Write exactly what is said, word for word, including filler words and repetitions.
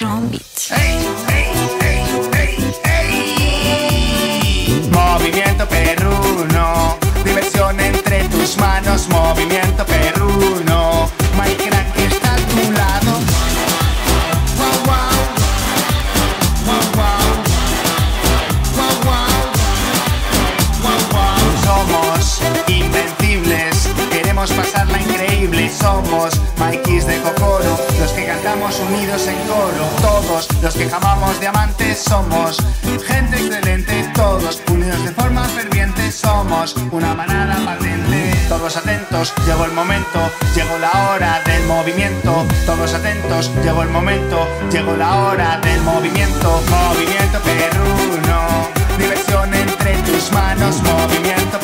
Sean Beach. ¡Ey, ey, ey, ey, ey! Movimiento perruno, diversión entre tus manos. Movimiento perruno, Mike Crack está a tu lado. Wow, wow, wow, wow, wow, wow, wow, wow. Somos invencibles, queremos pasarla increíble. Somos Mikeys de Kokoro, los que cantamos unidos en coro. Todos los que jamamos diamantes somos gente excelente. Todos unidos de forma ferviente. Somos una manada patente. Todos atentos, llegó el momento, llegó la hora del movimiento. Todos atentos, llegó el momento, llegó la hora del movimiento. Movimiento perruno, diversión entre tus manos. Movimiento